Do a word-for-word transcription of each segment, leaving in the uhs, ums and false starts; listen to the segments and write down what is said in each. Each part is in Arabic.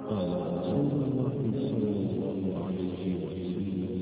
قال رسول الله صلى الله عليه وسلم: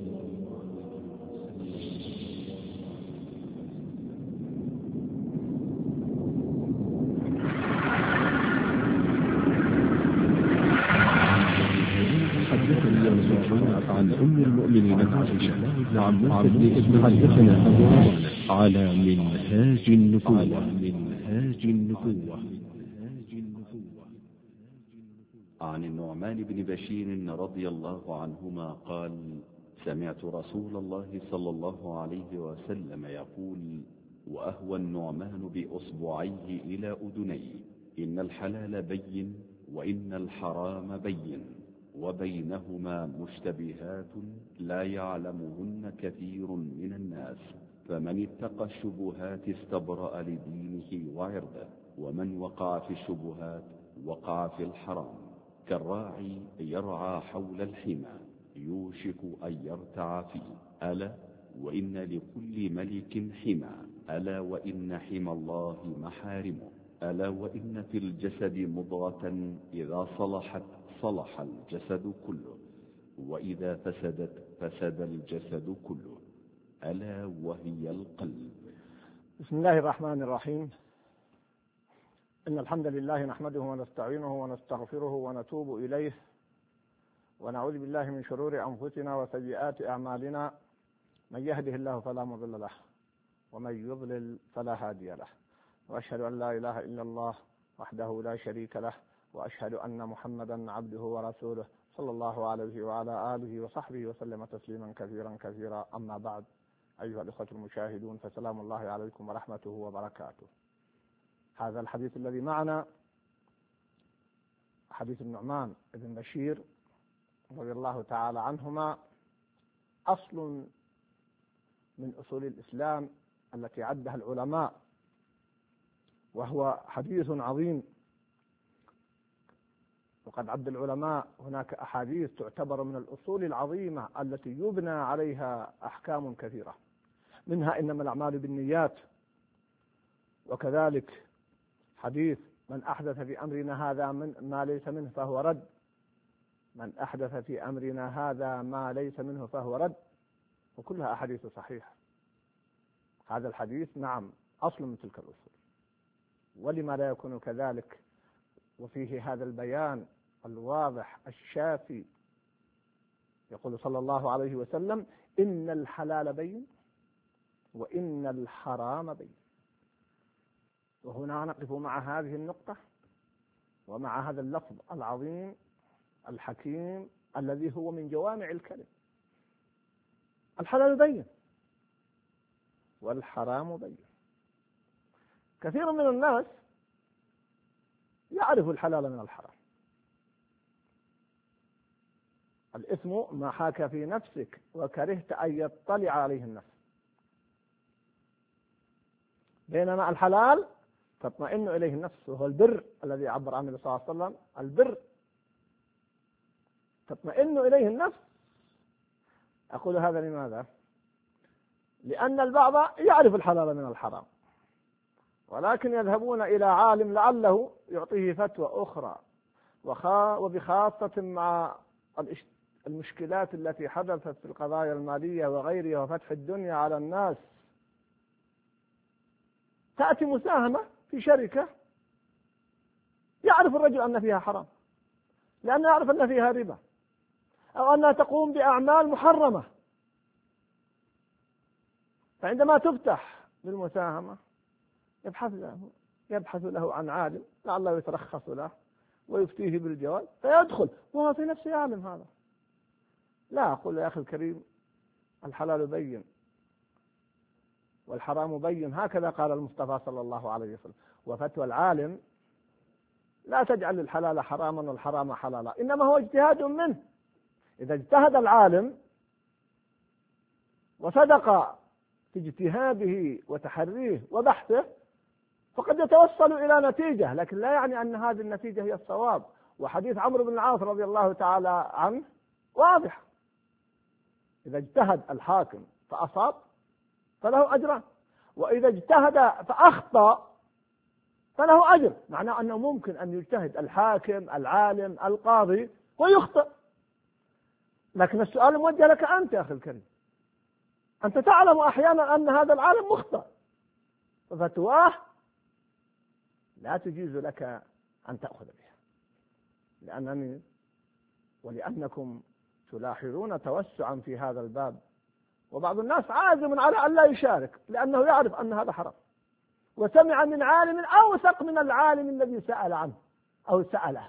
حدثني عن أم المؤمنين عائشة عن عبد بن حدثنا أبو عوانة على منهاج النبوة منهاج النبوة عن النعمان بن بشير رضي الله عنهما قال: سمعت رسول الله صلى الله عليه وسلم يقول: وأهوى النعمان بأصبعيه إلى أذنيه: إن الحلال بين وإن الحرام بين وبينهما مشتبهات لا يعلمهن كثير من الناس، فمن اتقى الشبهات استبرأ لدينه وعرضه، ومن وقع في الشبهات وقع في الحرام. كالراعي يرعى حول الحمى يوشك أن يرتع فيه. ألا وإن لكل ملك حمى، ألا وإن حمى الله محارمه. ألا وإن في الجسد مضغة إذا صلحت صلح الجسد كله، وإذا فسدت فسد الجسد كله، ألا وهي القلب. بسم الله الرحمن الرحيم. إن الحمد لله نحمده ونستعينه ونستغفره ونتوب إليه، ونعوذ بالله من شرور أنفسنا وسيئات أعمالنا. من يهده الله فلا مضل له، ومن يضلل فلا هادي له، وأشهد أن لا إله إلا الله وحده لا شريك له، وأشهد أن محمدا عبده ورسوله صلى الله عليه وعلى آله وصحبه وسلم تسليما كثيرا كثيرا. أما بعد، أيها الأخوة المشاهدون، فسلام الله عليكم ورحمته وبركاته. هذا الحديث الذي معنا حديث النعمان بن بشير رضي الله تعالى عنهما، أصل من أصول الإسلام التي عدها العلماء، وهو حديث عظيم. وقد عد العلماء هناك أحاديث تعتبر من الأصول العظيمة التي يبنى عليها أحكام كثيرة، منها إنما الأعمال بالنيات، وكذلك حديث من أحدث في أمرنا هذا من ما ليس منه فهو رد، من أحدث في أمرنا هذا ما ليس منه فهو رد، وكلها أحاديث صحيحة. هذا الحديث نعم أصل من تلك الأصول، ولما لا يكون كذلك وفيه هذا البيان الواضح الشافي. يقول صلى الله عليه وسلم: إن الحلال بين وإن الحرام بين. وهنا نقف مع هذه النقطة ومع هذا اللفظ العظيم الحكيم الذي هو من جوامع الكلم. الحلال بين والحرام بين. كثير من الناس يعرف الحلال من الحرام. الإثم ما حاك في نفسك وكرهت أن يطلع عليه الناس، بينما الحلال تطمئن إليه النفس، وهو البر الذي عبر عنه صلى الله عليه وسلم. البر تطمئن إليه النفس. أقول هذا لماذا؟ لأن البعض يعرف الحلال من الحرام، ولكن يذهبون إلى عالم لعله يعطيه فتوى أخرى، وبخاصة مع المشكلات التي حدثت في القضايا المالية وغيرها وفتح الدنيا على الناس. تأتي مساهمة في شركة يعرف الرجل أن فيها حرام، لأنه يعرف أن فيها ربا، أو أنها تقوم بأعمال محرمة. فعندما تفتح بالمساهمة يبحث له يبحث له عن عالم لعله يترخص له ويفتيه بالجواز، فيدخل وهو في نفسه يعلم هذا. لا، أقول يا أخي الكريم: الحلال بين والحرام بين، هكذا قال المصطفى صلى الله عليه وسلم. وفتوى العالم لا تجعل الحلال حراما والحرام حلالا، إنما هو اجتهاد منه. إذا اجتهد العالم وصدق في اجتهاده وتحريه وبحثه فقد يتوصل إلى نتيجة، لكن لا يعني أن هذه النتيجة هي الصواب. وحديث عمرو بن العاص رضي الله تعالى عنه واضح: إذا اجتهد الحاكم فأصاب فله أجران، وإذا اجتهد فأخطأ فله أجر، معناه أنه ممكن أن يجتهد الحاكم العالم القاضي ويخطئ. لكن السؤال موجه لك أنت يا أخي الكريم، أنت تعلم أحيانا أن هذا العالم مخطئ، ففتواه لا تجيز لك أن تأخذ بها، لأنني ولأنكم تلاحظون توسعا في هذا الباب، وبعض الناس عازم على أن لا يشارك لأنه يعرف أن هذا حرام، وسمع من عالم أوثق من العالم الذي سأل عنه أو سأله،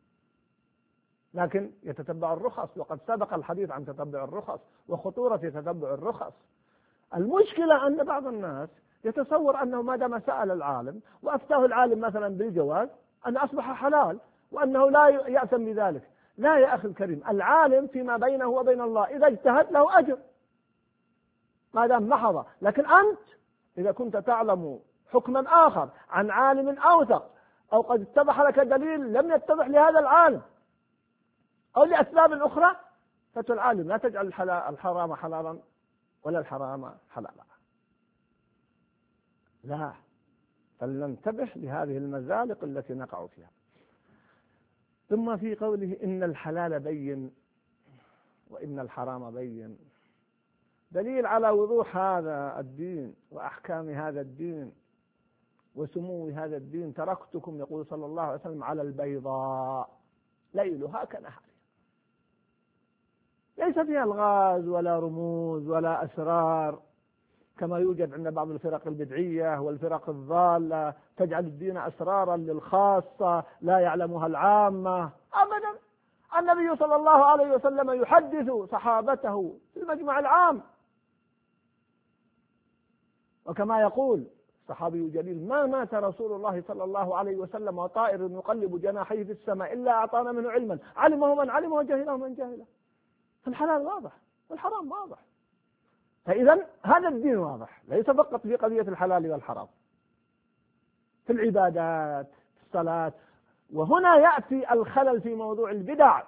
لكن يتتبع الرخص، وقد سبق الحديث عن تتبع الرخص وخطورة تتبع الرخص. المشكلة أن بعض الناس يتصور أنه ما دام سأل العالم وأفتاه العالم مثلا بالجواز أن أصبح حلال وأنه لا يأثم بذلك. لا يا أخي الكريم، العالم فيما بينه وبين الله إذا اجتهد له أجر ما دام محض، لكن أنت إذا كنت تعلم حكما آخر عن عالم أوثق أو قد اتضح لك دليل لم يتضح لهذا العالم أو لأسباب أخرى، فتوى العالم لا تجعل الحرام حلالا ولا الحرام حلالا، لا، فلننتبه لهذه المزالق التي نقع فيها. ثم في قوله إن الحلال بين وإن الحرام بين، دليل على وضوح هذا الدين وأحكام هذا الدين وسمو هذا الدين. تركتكم يقول صلى الله عليه وسلم على البيضاء ليلها كنهارها، ليس فيها الغاز ولا رموز ولا أسرار كما يوجد عند بعض الفرق البدعية والفرق الضالة، تجعل الدين أسرارا للخاصة لا يعلمها العامة. أبدا، النبي صلى الله عليه وسلم يحدث صحابته في المجمع العام، وكما يقول صحابي جليل ما مات رسول الله صلى الله عليه وسلم وطائر يقلب جناحيه في السماء إلا أعطانا منه علما علمه من علمه وجهله من جهله. فالحلال واضح والحرام واضح، فإذا هذا الدين واضح، ليس فقط في قضية الحلال والحرام، في العبادات في الصلاة. وهنا يأتي الخلل في موضوع البدع،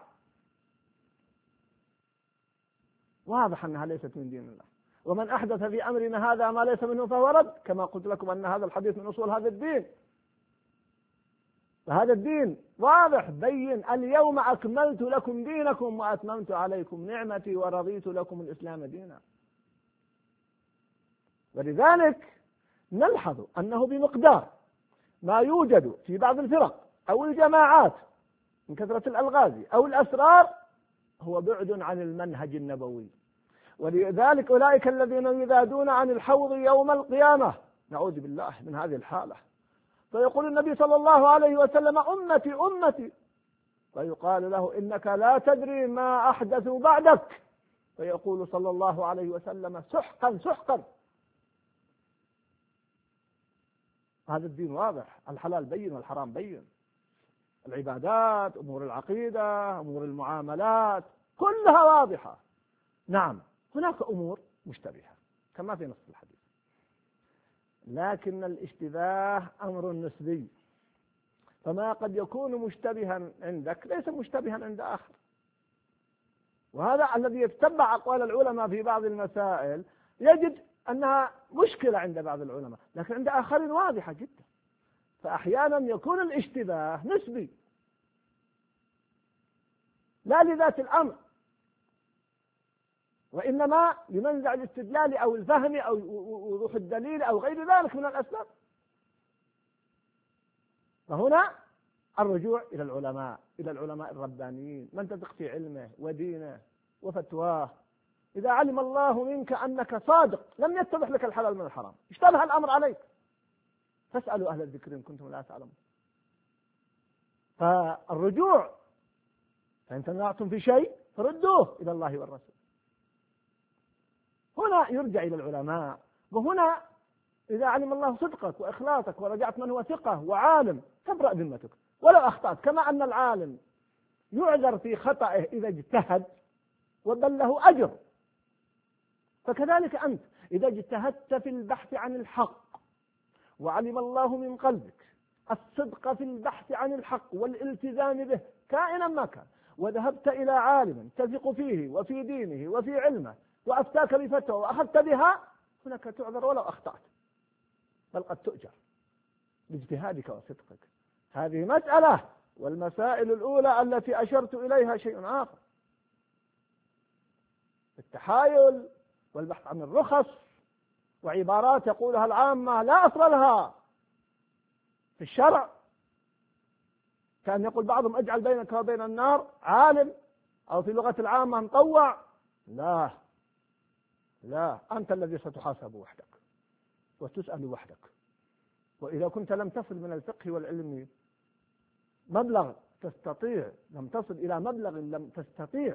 واضح أنها ليست من دين الله، ومن أحدث في أمرنا هذا ما ليس منه فهو رد، كما قلت لكم أن هذا الحديث من أصول هذا الدين. فهذا الدين واضح بين، اليوم أكملت لكم دينكم وأتممت عليكم نعمتي ورضيت لكم الإسلام دينا. ولذلك نلحظ أنه بمقدار ما يوجد في بعض الفرق أو الجماعات من كثرة الألغاز أو الأسرار هو بعد عن المنهج النبوي. ولذلك أولئك الذين يذادون عن الحوض يوم القيامة، نعوذ بالله من هذه الحالة، فيقول النبي صلى الله عليه وسلم أمتي أمتي، فيقال له إنك لا تدري ما أحدثوا بعدك، فيقول صلى الله عليه وسلم سحقا سحقا. هذا الدين واضح، الحلال بين والحرام بين، العبادات أمور العقيدة أمور المعاملات كلها واضحة. نعم هناك أمور مشتبهة كما في نص الحديث، لكن الاشتباه أمر نسبي، فما قد يكون مشتبها عندك ليس مشتبها عند آخر. وهذا الذي يتبع أقوال العلماء في بعض المسائل يجد أنها مشكلة عند بعض العلماء، لكن عند آخرين واضحة جدا. فأحيانا يكون الاشتباه نسبي لا لذات الأمر، وإنما لمنزع الاستدلال أو الفهم أو وضوح الدليل أو غير ذلك من الأسباب. فهنا الرجوع إلى العلماء، إلى العلماء الربانيين، من تثق في علمه ودينه وفتواه. إذا علم الله منك أنك صادق لم يتضح لك الحلال من الحرام، اشتبه الأمر عليك، فاسألوا أهل الذكر إن كنتم لا تعلمون. فالرجوع، فإن تنازعتم في شيء فردوه إلى الله والرسول. هنا يرجع إلى العلماء. وهنا إذا علم الله صدقك وإخلاصك ورجعت من هو ثقة وعالم تبرأ ذمتك ولو أخطأت، كما أن العالم يعذر في خطأه إذا اجتهد وبل له أجر، فكذلك أنت إذا اجتهدت في البحث عن الحق وعلم الله من قلبك الصدق في البحث عن الحق والالتزام به كائنا ما كان، وذهبت إلى عالم تثق فيه وفي دينه وفي علمه وأفتاك بفتوى وأخذت بها، هناك تعذر ولو أخطأت، بل قد تؤجر. باجتهادك وصدقك. هذه مسألة، والمسائل الأولى التي أشرت إليها شيء آخر: التحايل والبحث عن الرخص وعبارات يقولها العامة لا أصل لها في الشرع، كان يقول بعضهم اجعل بينك وبين النار عالم، أو في لغة العامة مطوع. لا لا، أنت الذي ستحاسب وحدك وتسأل وحدك. وإذا كنت لم تصل من الفقه والعلم مبلغ تستطيع، لم تصل إلى مبلغ لم تستطيع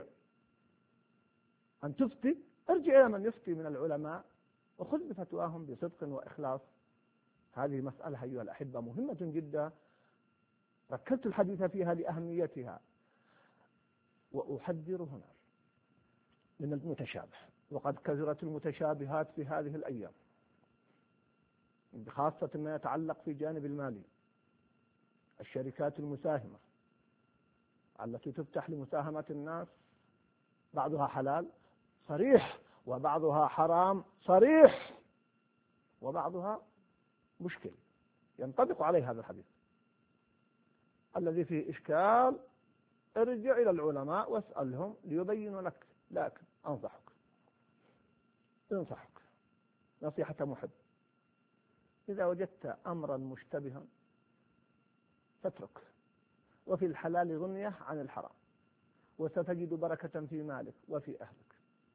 أن تفتي، ارجع إلى من يفتي من العلماء وخذ بفتواهم بصدق وإخلاص. هذه مسألة أيها الأحبة مهمة جدا، ركزت الحديث فيها لأهميتها. وأحذر هنا من المتشابه، وقد كثرت المتشابهات في هذه الأيام، خاصة ما يتعلق في جانب المالي. الشركات المساهمة التي تفتح لمساهمة الناس، بعضها حلال صريح، وبعضها حرام صريح، وبعضها مشكل ينطبق عليه هذا الحديث. الذي فيه إشكال ارجع إلى العلماء واسألهم ليبينوا لك، لكن أنصحك انصحك نصيحة محب: إذا وجدت أمرا مشتبها فاترك، وفي الحلال غنية عن الحرام، وستجد بركة في مالك وفي أهلك.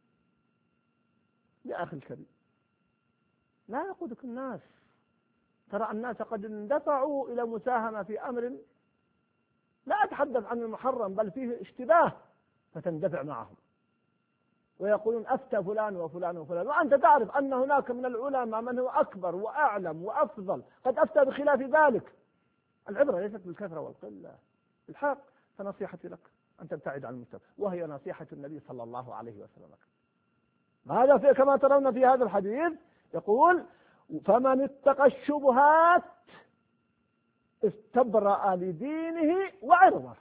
يا أخي الكريم، لا يقودك الناس. ترى الناس قد اندفعوا إلى مساهمة في أمر لا أتحدث عن المحرم بل فيه اشتباه، فتندفع معهم ويقولون أفتى فلان وفلان وفلان، وأنت تعرف أن هناك من العلماء من هو أكبر وأعلم وأفضل قد أفتى بخلاف ذلك. العبرة ليست بالكثرة والقلة، الحق. فنصيحتي لك أن تبتعد عن المشتبه، وهي نصيحة النبي صلى الله عليه وسلم. هذا في كما ترون في هذا الحديث يقول: فمن اتقى الشبهات استبرأ لدينه وعرضه.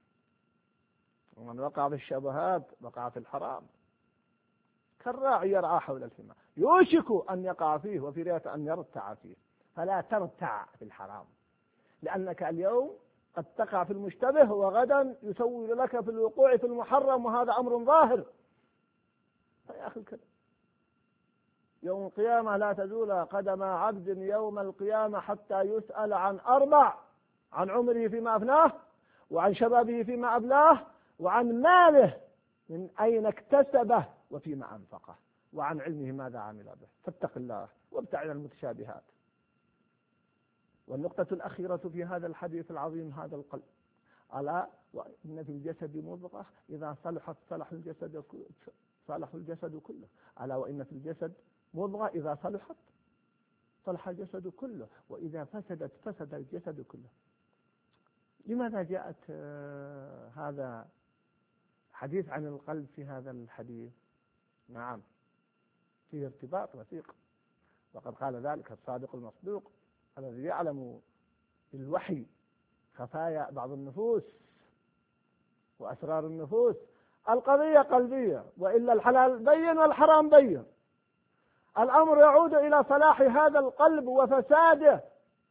ومن وقع في الشبهات وقع في الحرام، كالراعي يرعى حول الحمى يوشك أن يقع فيه، وفي رواية أن يرتع فيه. فلا ترتع في الحرام، لأنك اليوم قد تقع في المشتبه، وغدا يسول لك في الوقوع في المحرم، وهذا أمر ظاهر. يا أخي الكريم، يوم القيامة لا تزول قدم عبد يوم القيامة حتى يسأل عن أربع: عن عمره فيما أفناه، وعن شبابه فيما أبلاه، وعن ماله من أين اكتسبه وفيما أنفقه، وعن علمه ماذا عمل به. فاتق الله وابتعد عن المتشابهات. والنقطة الأخيرة في هذا الحديث العظيم: هذا القلب. ألا وإن في الجسد مضغة إذا صلحت صلح الجسد صلح الجسد كله. ألا وإن في الجسد مضغة إذا صلحت صلح الجسد كله، وإذا فسدت فسد الجسد كله. لماذا جاءت هذا حديث عن القلب في هذا الحديث؟ نعم، فيه ارتباط وثيق، وقد قال ذلك الصادق المصدوق الذي يعلم بالوحي خفايا بعض النفوس وأسرار النفوس: القضية قلبية، وإلا الحلال بين والحرام بين. الأمر يعود إلى صلاح هذا القلب وفساده.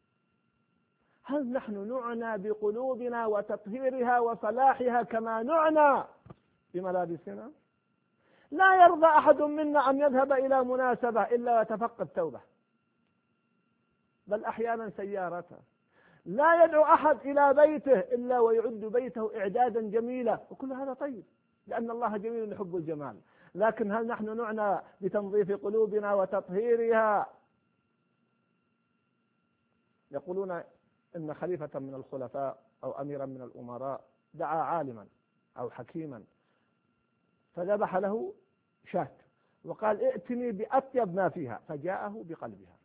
هل نحن نعنى بقلوبنا وتطهيرها وصلاحها كما نعنى بملابسنا؟ لا يرضى أحد منا أن يذهب إلى مناسبة إلا يتفقد توبة، بل أحيانا سيارته. لا يدعو أحد إلى بيته إلا ويعد بيته إعدادا جميلا، وكل هذا طيب، لأن الله جميل يحب الجمال. لكن هل نحن نعنى بتنظيف قلوبنا وتطهيرها؟ يقولون إن خليفة من الخلفاء أو أميرا من الأمراء دعا عالما أو حكيما فذبح له شاة وقال: ائتني بأطيب ما فيها، فجاءه بقلبها.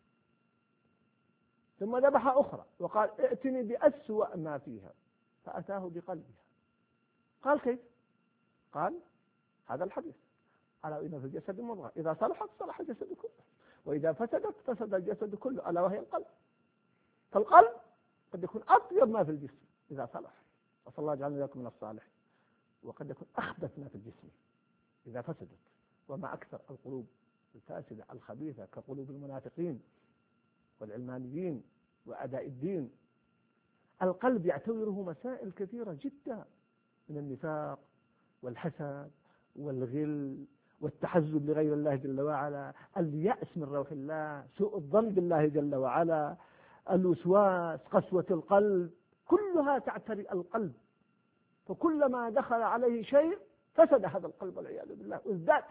ثم ذبح أخرى وقال: ائتني بأسوأ ما فيها، فأتاه بقلبها. قال: كيف؟ قال: هذا الحديث: ألا إن في الجسد مضغة إذا صلحت صلح الجسد كله، وإذا فسدت فسد الجسد كله، ألا وهي القلب. فالقلب قد يكون أطيب ما في الجسم إذا صلح، وصلى الله يجعلنا لكم من الصالح، وقد يكون أخبث ما في الجسم إذا فسدت. وما أكثر القلوب الفاسدة الخبيثة كقلوب المنافقين والعلمانيين وأداء الدين. القلب يعتبره مسائل كثيرة جدا، من النفاق والحسد والغل والتحزب لغير الله جل وعلا، اليأس من روح الله، سوء الظن بالله جل وعلا، الوسواس، قسوة القلب، كلها تعتري القلب. فكلما دخل عليه شيء فسد هذا القلب والعياذ بالله وازداد.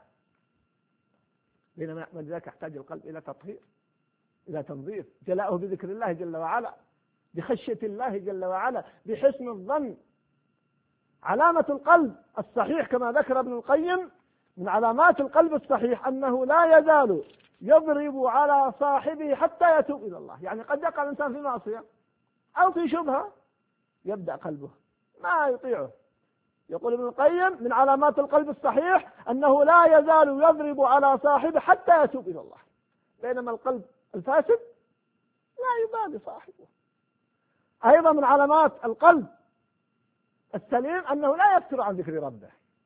بينما ولذلك يحتاج القلب إلى تطهير، إلى تنظيف، جلاؤه بذكر الله جل وعلا، بخشية الله جل وعلا، بحسن الظن. علامة القلب الصحيح كما ذكر ابن القيم، من علامات القلب الصحيح أنه لا يزال يضرب على صاحبه حتى يتوب إلى الله. يعني قد يقع الإنسان في معصية أو في شبهة، يبدأ قلبه ما يطيعه. يقول ابن القيم من علامات القلب الصحيح أنه لا يزال يضرب على صاحبه حتى يتوب إلى الله. بينما القلب الفاسد لا يبالي صاحبه. أيضا من علامات القلب السليم أنه لا يكثر عن ذكر ربه،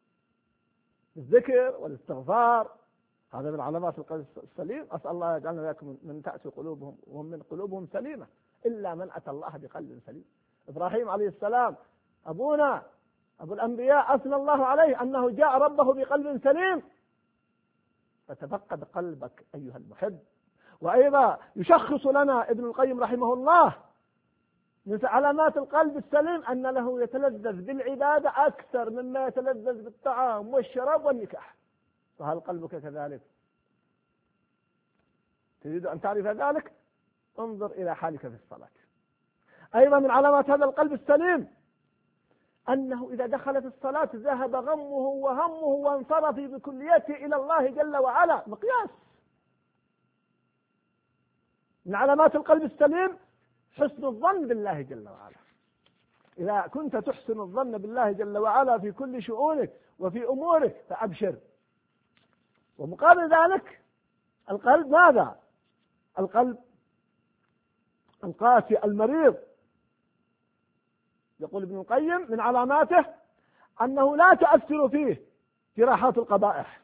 الذكر والاستغفار، هذا من علامات القلب السليم. أسأل الله يجعلنا لكم من تأتي قلوبهم وهم من قلوبهم سليمة، إلا من أتى الله بقلب سليم. إبراهيم عليه السلام أبونا أبو الأنبياء أثنى الله عليه أنه جاء ربه بقلب سليم. فتفقد قلبك أيها المحب. وأيضا يشخص لنا ابن القيم رحمه الله من علامات القلب السليم أن له يتلذذ بالعبادة أكثر مما يتلذذ بالطعام والشراب والنكاح. فهل قلبك كذلك؟ تريد أن تعرف ذلك؟ انظر إلى حالك في الصلاة. أيضا من علامات هذا القلب السليم أنه إذا دخل في الصلاة ذهب غمه وهمه وانصرف بكليته إلى الله جل وعلا. مقياس من علامات القلب السليم حسن الظن بالله جل وعلا. إذا كنت تحسن الظن بالله جل وعلا في كل شؤونك وفي أمورك فأبشر. ومقابل ذلك القلب ماذا؟ القلب القاسي المريض. يقول ابن القيم من علاماته أنه لا تؤثر فيه جراحات القبائح.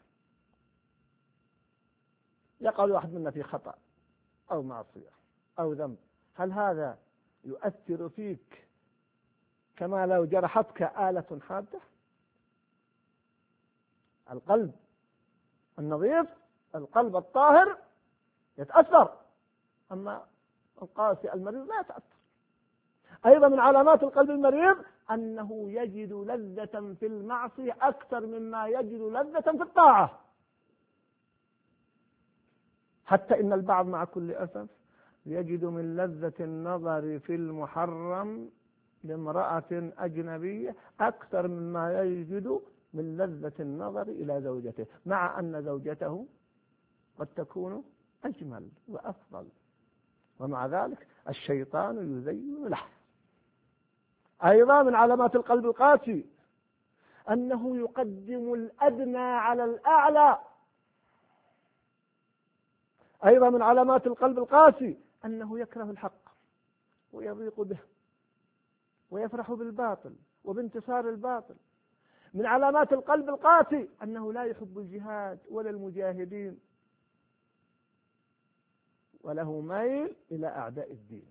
يقع واحد منا في خطأ أو معصية أو ذنب، هل هذا يؤثر فيك كما لو جرحتك آلة حادة؟ القلب النظيف، القلب الطاهر يتأثر، أما القاسي المريض لا يتأثر. أيضا من علامات القلب المريض أنه يجد لذة في المعصية أكثر مما يجد لذة في الطاعة، حتى إن البعض مع كل أسف يجد من لذة النظر في المحرم لامرأة أجنبية أكثر مما يجد من لذة النظر إلى زوجته، مع أن زوجته قد تكون أجمل وأفضل، ومع ذلك الشيطان يزين له. أيضا من علامات القلب القاسي أنه يقدم الأدنى على الأعلى. أيضا من علامات القلب القاسي أنه يكره الحق ويضيق به ويفرح بالباطل وبانتصار الباطل. من علامات القلب القاسي أنه لا يحب الجهاد ولا المجاهدين، وله ميل إلى أعداء الدين.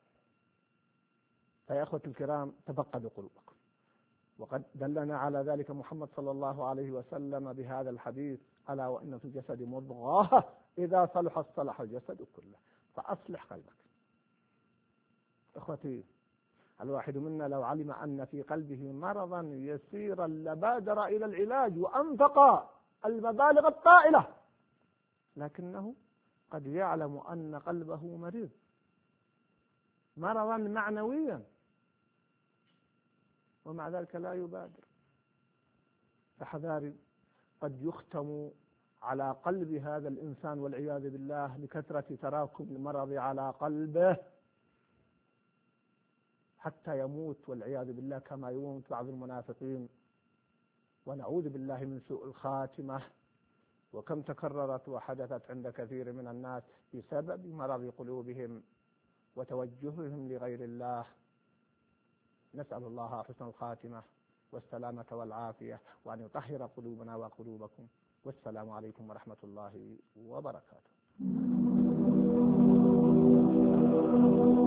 فيا أخوتي الكرام تفقدوا قلوبكم، وقد دلنا على ذلك محمد صلى الله عليه وسلم بهذا الحديث: ألا وإن في الجسد مضغة إذا صلحت صلح الجسد كله، فأصلح قلبك. أخوتي، الواحد منا لو علم أن في قلبه مرضا يسيرا لبادر إلى العلاج وأنفق المبالغ الطائلة، لكنه قد يعلم أن قلبه مريض مرضا معنويا، ومع ذلك لا يبادر. فحذاري، قد يختم على قلب هذا الإنسان والعياذ بالله لكثرة تراكم المرض على قلبه حتى يموت والعياذ بالله كما يموت بعض المنافقين، ونعوذ بالله من سوء الخاتمة. وكم تكررت وحدثت عند كثير من الناس بسبب مرض قلوبهم وتوجههم لغير الله. نسأل الله حسن الخاتمة والسلامة والعافية، وأن يطهر قلوبنا وقلوبكم. والسلام عليكم ورحمة الله وبركاته.